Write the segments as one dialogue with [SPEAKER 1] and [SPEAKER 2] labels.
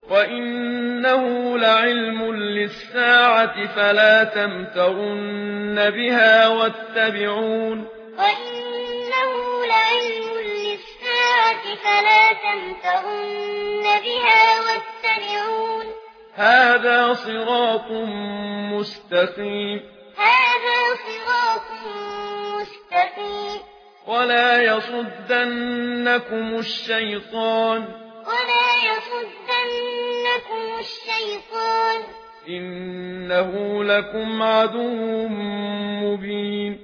[SPEAKER 1] وإنه لعلم للساعة فلا تمترن بها واتبعون
[SPEAKER 2] وإنه لعلم للساعة فلا تمترن بها واتبعون
[SPEAKER 1] هذا صراط مستقيم
[SPEAKER 2] هذا صراط مستقيم
[SPEAKER 1] ولا يصدنكم الشيطان إنه لكم عدو مبين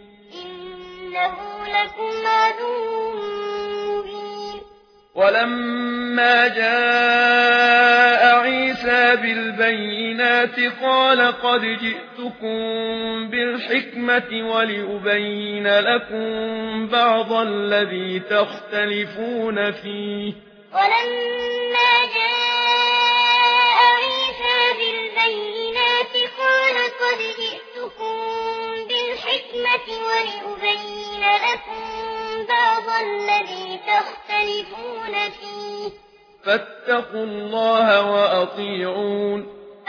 [SPEAKER 1] ولما جاء عيسى بالبينات قال قد جئتكم بالحكمة ولأبين لكم بعض الذي تختلفون فيه
[SPEAKER 2] ولما جاء عيسى بالبينات قال قد جئتكم بالحكمة ولأبين لكم بعض الذي تختلفون فيه
[SPEAKER 1] فاتقوا الله وأطيعون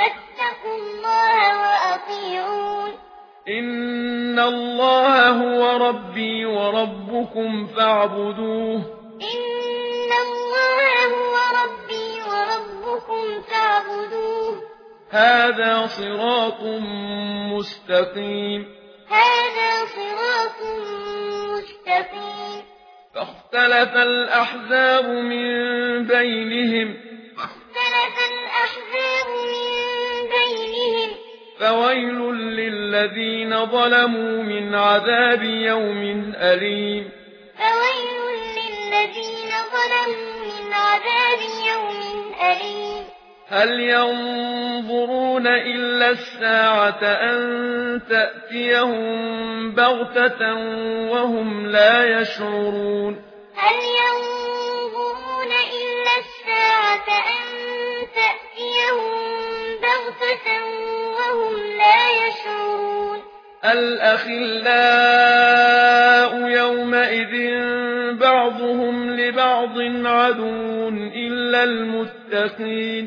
[SPEAKER 1] إن الله هو ربي وربكم فاعبدوه هذا صراط مستقيم فاختلف الأحزاب من بينهم فويل للذين ظلموا من عذاب يوم أليم هل ينظرون إلا الساعة أن تأتيهم بغتة وهم لا يشعرون الأخلاء يومئذ بعضهم لبعض عدو إلا المتقين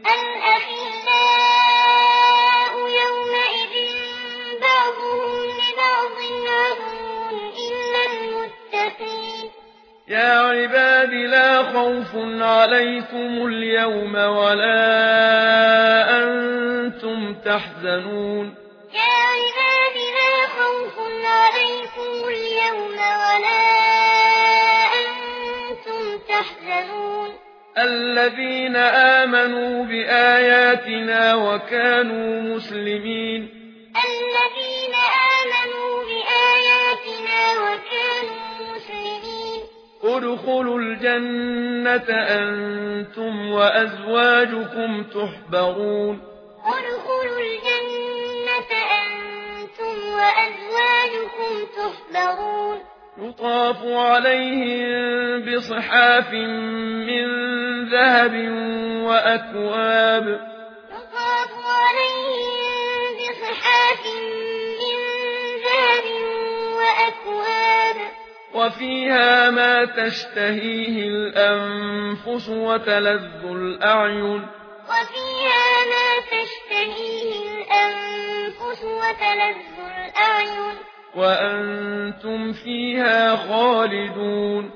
[SPEAKER 1] يا عباد لا خوف عليكم اليوم ولا أنتم تحزنون الذين آمنوا بآياتنا وكانوا مسلمين ادخلوا الجنة أنتم وأزواجكم تحبرون يطاف عليهم بصحاف من ذهب وأكواب وفيها ما تشتهيه الأنفس وتلذ الأعين وأنتم فيها خالدون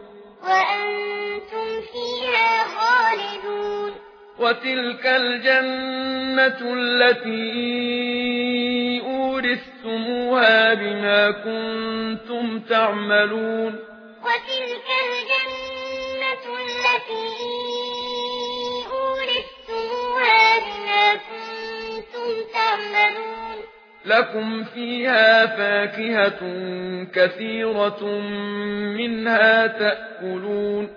[SPEAKER 1] وتلك الجنة التي أورثتموها بما كنتم تعملون لكم فيها فاكهة كثيرة منها تأكلون